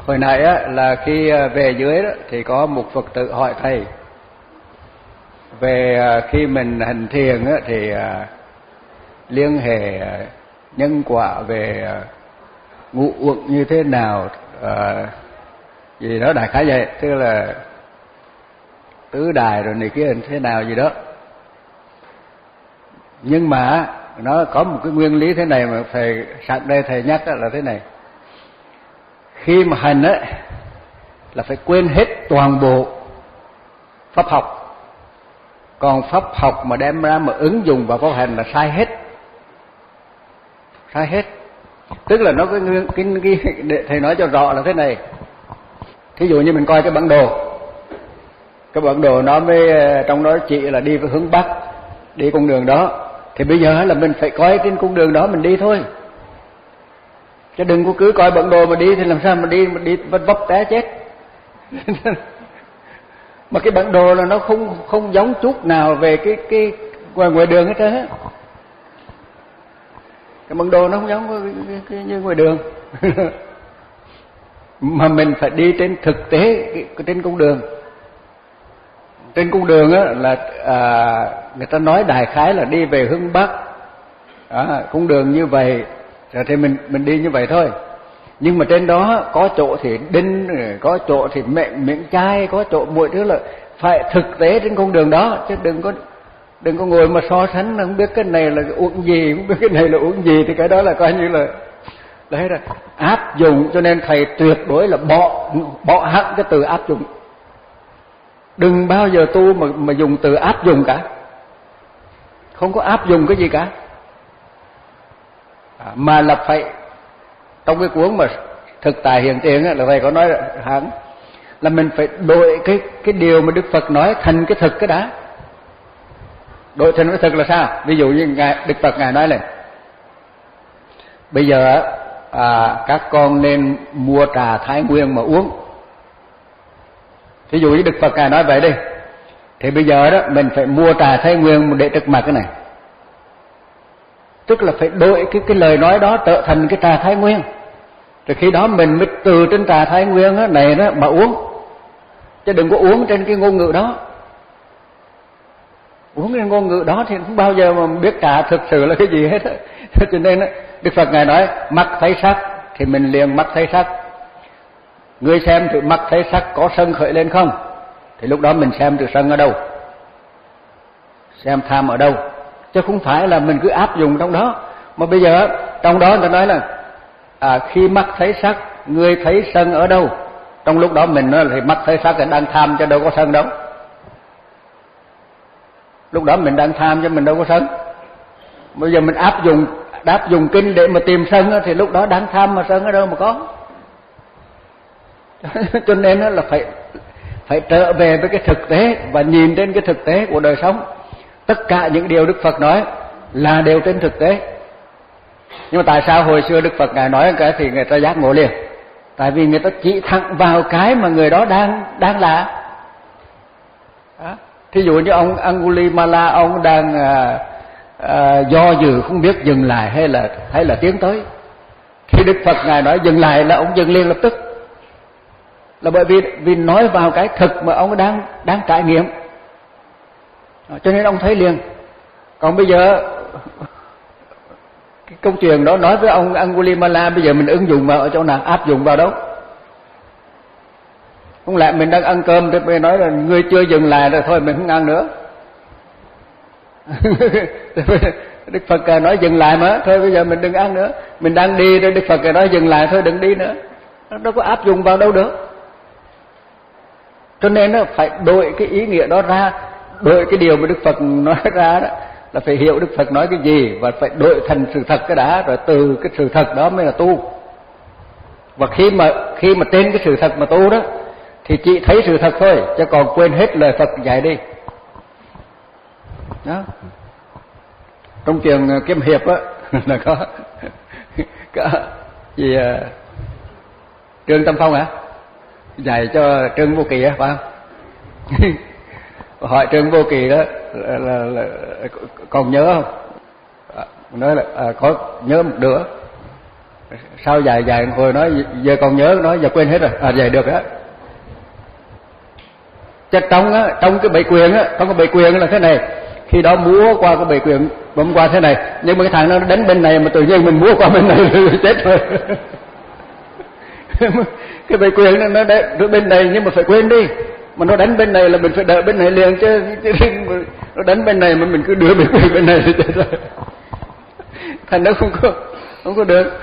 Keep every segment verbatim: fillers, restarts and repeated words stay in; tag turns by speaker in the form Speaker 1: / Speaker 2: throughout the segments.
Speaker 1: Hồi nãy á, là khi về dưới đó, thì có một Phật tử hỏi thầy về khi mình hành thiền á, thì liên hệ nhân quả về ngũ uẩn như thế nào, à, gì đó đại khái vậy, tức là tứ đài rồi này kia thế nào gì đó. Nhưng mà nó có một cái nguyên lý thế này mà thầy sẵn đây thầy nhắc là thế này: khi mà hành á là phải quên hết toàn bộ pháp học, còn pháp học mà đem ra mà ứng dụng vào pháp hành là sai hết, sai hết. Tức là nó cái cái, cái, cái thầy nói cho rõ là thế này. Thí dụ như mình coi cái bản đồ, cái bản đồ nó mới trong đó chỉ là đi với hướng bắc, đi con đường đó, thì bây giờ là mình phải coi trên con đường đó mình đi thôi, chứ đừng có cứ coi bản đồ mà đi thì làm sao mà đi mà đi vấp vấp té chết. Mà cái bản đồ là nó không không giống chút nào về cái cái ngoài ngoài đường hết trơn á. Cái bản đồ nó không giống cái, cái, cái, như ngoài đường. Mà mình phải đi trên thực tế cái, trên con đường. Trên con đường á là à, người ta nói đại khái là đi về hướng bắc, à, con đường như vậy rồi thì mình mình đi như vậy thôi. Nhưng mà trên đó có chỗ thì đinh, có chỗ thì mệnh miệng chai, có chỗ mọi thứ là phải thực tế trên con đường đó, chứ đừng có đừng có ngồi mà so sánh không biết cái này là uống gì, không biết cái này là uống gì, thì cái đó là coi như là đấy rồi áp dụng. Cho nên thầy tuyệt đối là bỏ bỏ hẳn cái từ áp dụng, đừng bao giờ tu mà mà dùng từ áp dụng cả, không có áp dụng cái gì cả, à, mà là phải trong cái cuốn mà thực tại hiện tiền á, là thầy có nói hẳn là mình phải đổi cái cái điều mà Đức Phật nói thành cái thực cái đã. Đổi thành cái thực là sao? Ví dụ như ngài Đức Phật ngài nói là bây giờ à, các con nên mua trà Thái Nguyên mà uống. Ví dụ như Đức Phật ngài nói vậy đi, thì bây giờ đó mình phải mua trà Thái Nguyên để trước mặt cái này, tức là phải đổi cái cái lời nói đó trở thành cái trà Thái Nguyên. Rồi khi đó mình mới từ trên trà Thái Nguyên đó, này đó mà uống, chứ đừng có uống trên cái ngôn ngữ đó. Uống cái ngôn ngữ đó thì không bao giờ mà biết trà thực sự là cái gì hết. Cho nên đó, Đức Phật ngài nói mắt thấy sắc thì mình liền mắt thấy sắc. Người xem từ mắt thấy sắc có sân khởi lên không, thì lúc đó mình xem từ sân ở đâu, xem tham ở đâu, chứ không phải là mình cứ áp dụng trong đó. Mà bây giờ trong đó người ta nói là à, khi mắt thấy sắc, người thấy sân ở đâu, trong lúc đó mình nói là mắt thấy sắc là đang tham chứ đâu có sân đâu. Lúc đó mình đang tham chứ mình đâu có sân. Bây giờ mình áp dụng áp dụng kinh để mà tìm sân thì lúc đó đang tham mà sân ở đâu mà có. Cho nên là phải phải trở về với cái thực tế và nhìn trên cái thực tế của đời sống. Tất cả những điều Đức Phật nói là đều trên thực tế. Nhưng mà tại sao hồi xưa Đức Phật ngài nói cái thì người ta giác ngộ liền? Tại vì người ta chỉ thẳng vào cái mà người đó đang đang là. Đó. Thí dụ như ông Angulimala, ông đang à, à, do dự không biết dừng lại hay là hay là tiến tới, thì Đức Phật ngài nói dừng lại là ông dừng liền lập tức, là bởi vì vì nói vào cái thực mà ông đang đang trải nghiệm, cho nên ông thấy liền. Còn bây giờ cái câu chuyện đó nói với ông Angulimala, bây giờ mình ứng dụng vào ở chỗ nào, áp dụng vào đâu? Không lẽ mình đang ăn cơm thì mình nói là ngươi chưa dừng lại rồi thôi mình không ăn nữa. Đức Phật nói dừng lại mà, thôi bây giờ mình đừng ăn nữa. Mình đang đi rồi Đức Phật nói dừng lại thôi đừng đi nữa. Nó đâu có áp dụng vào đâu được. Cho nên nó phải đổi cái ý nghĩa đó ra, đổi cái điều mà Đức Phật nói ra đó, là phải hiểu Đức Phật nói cái gì và phải đổi thành sự thật cái đã, rồi từ cái sự thật đó mới là tu. Và khi mà khi mà trên cái sự thật mà tu đó thì chỉ thấy sự thật thôi, chứ còn quên hết lời Phật dạy đi. Đó. Trong trường Kiếm Hiệp á là có có gì à, Trương Tâm Phong hả? Dạy cho Trương Vô Kỳ á phải không? Hỏi Trương Vô Kỳ đó là, là, là còn nhớ không? À, nói là à, có nhớ một đứa. Sau dài dài hồi nói giờ còn nhớ, nói giờ quên hết rồi. À vậy được á. Chứ trong á, trong cái bầy quyền á, trong cái bầy quyền là thế này, khi đó múa qua cái bầy quyền bấm qua thế này, nhưng mà cái thằng nó đánh bên này mà tự nhiên mình múa qua bên này rồi chết rồi. Cái bầy quyền nó nó đánh bên này nhưng mà phải quên đi, mà nó đánh bên này là mình phải đợi bên này liền chứ, chứ nó đánh bên này mà mình cứ đưa bầy quyền bên này thì chết rồi. Thành nó không có không có được.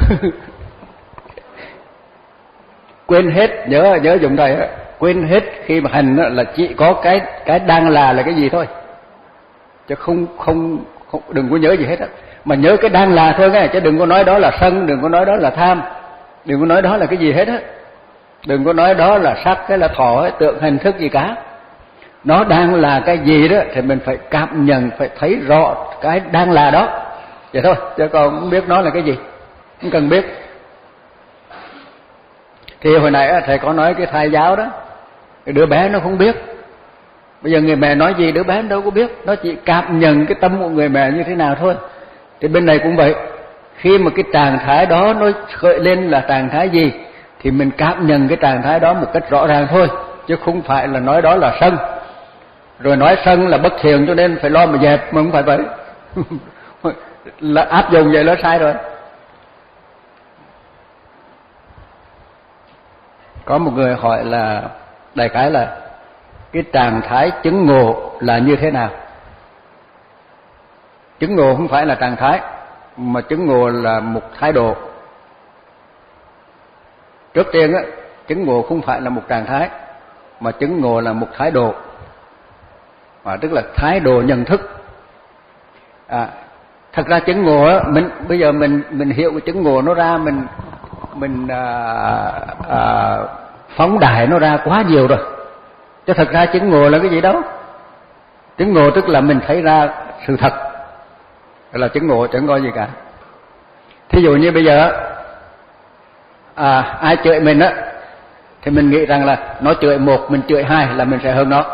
Speaker 1: Quên hết, nhớ nhớ dùng đây á, quên hết khi mà hành là chỉ có cái cái đang là là cái gì thôi, chứ không không, không đừng có nhớ gì hết á, mà nhớ cái đang là thôi nghe, chứ đừng có nói đó là sân, đừng có nói đó là tham, đừng có nói đó là cái gì hết á, đừng có nói đó là sắc cái là thọ ấy, tượng hình thức gì cả. Nó đang là cái gì đó thì mình phải cảm nhận, phải thấy rõ cái đang là đó vậy thôi, chứ còn không biết nó là cái gì, không cần biết. Thì hồi nãy thầy có nói cái thai giáo đó, cái đứa bé nó không biết. Bây giờ người mẹ nói gì đứa bé nó đâu có biết, nó chỉ cảm nhận cái tâm của người mẹ như thế nào thôi. Thì bên này cũng vậy, khi mà cái trạng thái đó nó khởi lên là trạng thái gì thì mình cảm nhận cái trạng thái đó một cách rõ ràng thôi, chứ không phải là nói đó là sân, rồi nói sân là bất thiện cho nên phải lo mà dẹp, mà không phải vậy. Là áp dụng vậy là sai rồi. Có một người hỏi là đại khái là cái trạng thái chứng ngộ là như thế nào? Chứng ngộ không phải là trạng thái, mà chứng ngộ là một thái độ. Trước tiên á, chứng ngộ không phải là một trạng thái, mà chứng ngộ là một thái độ, à, tức là thái độ nhận thức. À, thật ra chứng ngộ á, mình bây giờ mình mình hiểu cái chứng ngộ nó ra, mình mình à, à, phóng đại nó ra quá nhiều rồi. Chứ thật ra chứng ngộ là cái gì đâu? Chứng ngộ tức là mình thấy ra sự thật, là chứng ngộ, chẳng có gì cả. Thí dụ như bây giờ à, ai chửi mình á, thì mình nghĩ rằng là nó chửi một, mình chửi hai là mình sẽ hơn nó.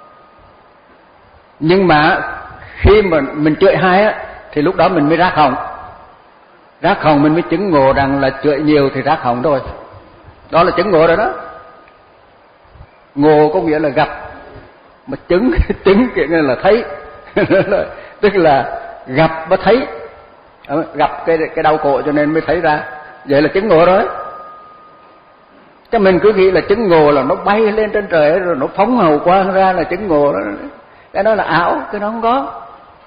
Speaker 1: Nhưng mà khi mà mình chửi hai á, thì lúc đó mình mới rác họng. Rác họng mình mới chứng ngộ rằng là chửi nhiều thì rác họng rồi. Đó là chứng ngộ rồi đó. Ngộ có nghĩa là gặp, mà chứng chứng nghĩa là thấy. Tức là gặp và thấy, gặp cái cái đau khổ cho nên mới thấy ra, vậy là chứng ngộ rồi. Chứ mình cứ nghĩ là chứng ngộ là nó bay lên trên trời rồi nó phóng hào quang ra là chứng ngộ đó. Cái đó là ảo, cái đó không có.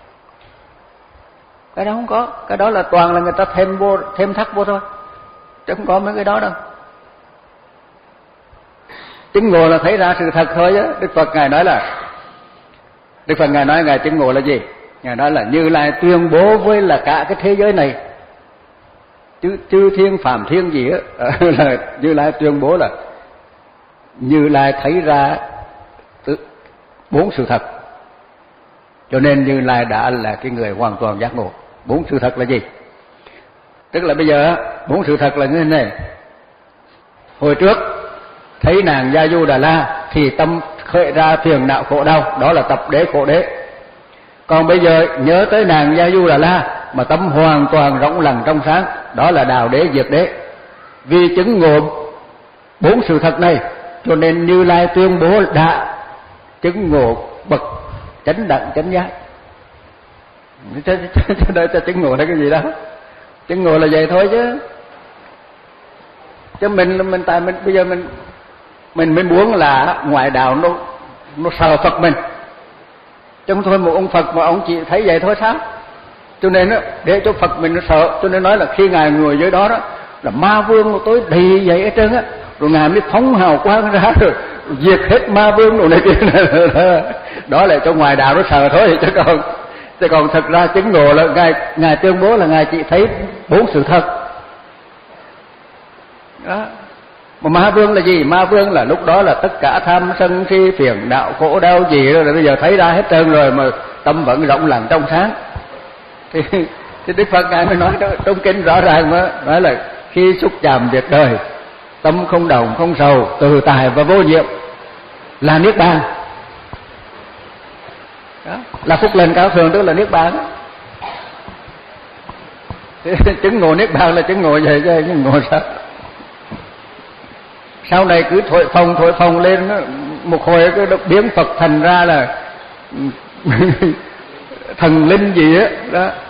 Speaker 1: Cái đó không có, cái đó là toàn là người ta thêm vô, thêm thắt vô thôi, chứ không có mấy cái đó đâu. Chứng ngộ là thấy ra sự thật thôi á. Đức Phật ngài nói là, Đức Phật ngài nói ngài chứng ngộ là gì? Ngài nói là Như Lai tuyên bố với là cả cái thế giới này, chứ chư thiên phàm thiên gì á, là Như Lai tuyên bố là Như Lai thấy ra bốn sự thật, cho nên Như Lai đã là cái người hoàn toàn giác ngộ. Bốn sự thật là gì? Tức là bây giờ bốn sự thật là như thế này. Hồi trước thấy nàng Gia Du Đà La thì tâm khởi ra phiền não khổ đau, đó là tập đế khổ đế. Còn bây giờ nhớ tới nàng Gia Du Đà La mà tâm hoàn toàn rộng lặng trong sáng, đó là đào đế diệt đế. Vì chứng ngộ bốn sự thật này cho nên Như Lai tuyên bố đã chứng ngộ bậc chánh đẳng chánh giác. Chứ đây cho chứng ngộ là cái gì đó? Chứng ngộ là vậy thôi chứ. Chứ mình mình tại mình bây giờ mình mình mới muốn là ngoại đạo nó nó sợ Phật mình. Chứ không thôi một ông Phật mà ông chỉ thấy vậy thôi sao? Cho nên á, để cho Phật mình nó sợ, cho nên nói là khi ngài ngồi dưới đó đó là ma vương của tôi đầy vậy hết trơn á, rồi ngài mới phóng hào quang ra rồi diệt hết ma vương đồ này kia. Đó là cho ngoài đạo nó sợ thôi, chứ còn chứ còn thật ra chứng ngộ là ngài ngài tuyên bố là ngài chỉ thấy bốn sự thật. Đó. Mà ma vương là gì? Ma vương là lúc đó là tất cả tham sân si phiền não khổ đau gì đó, rồi bây giờ thấy ra hết trơn rồi mà tâm vẫn rộng lặng trong sáng. Thì, thì Đức Phật ngài mới nói đó, trong kinh rõ ràng mà nói là khi xúc chạm việc đời, tâm không đồng không sầu, từ tài và vô nhiệm là niết bàn. Đó, là phúc lành cao thượng, tức là niết bàn. Chứng ngộ niết bàn là chứng ngộ vậy chứ chứng ngộ sao? Sau này cứ thổi phồng thổi phồng lên một hồi cái biến Phật thành ra là thần linh gì á đó, đó.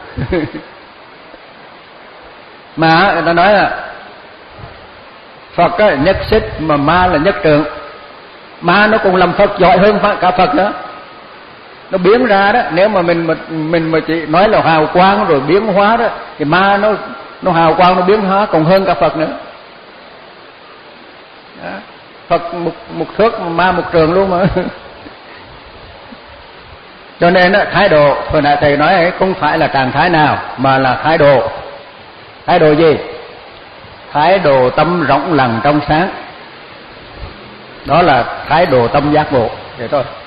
Speaker 1: Mà người ta nói là Phật á, nhất xích mà ma là nhất trượng. Ma nó cũng làm Phật giỏi hơn cả Phật nữa. Nó biến ra đó, nếu mà mình mà mình mà chỉ nói là hào quang rồi biến hóa đó, thì ma nó nó hào quang nó biến hóa còn hơn cả Phật nữa. Đó. Phật một một thước, ma một trường luôn mà. Cho nên đó, thái độ hồi nãy thầy nói ấy, không phải là trạng thái nào mà là thái độ. Thái độ gì? Thái độ tâm rộng lặng trong sáng. Đó là thái độ tâm giác ngộ. Vậy thôi.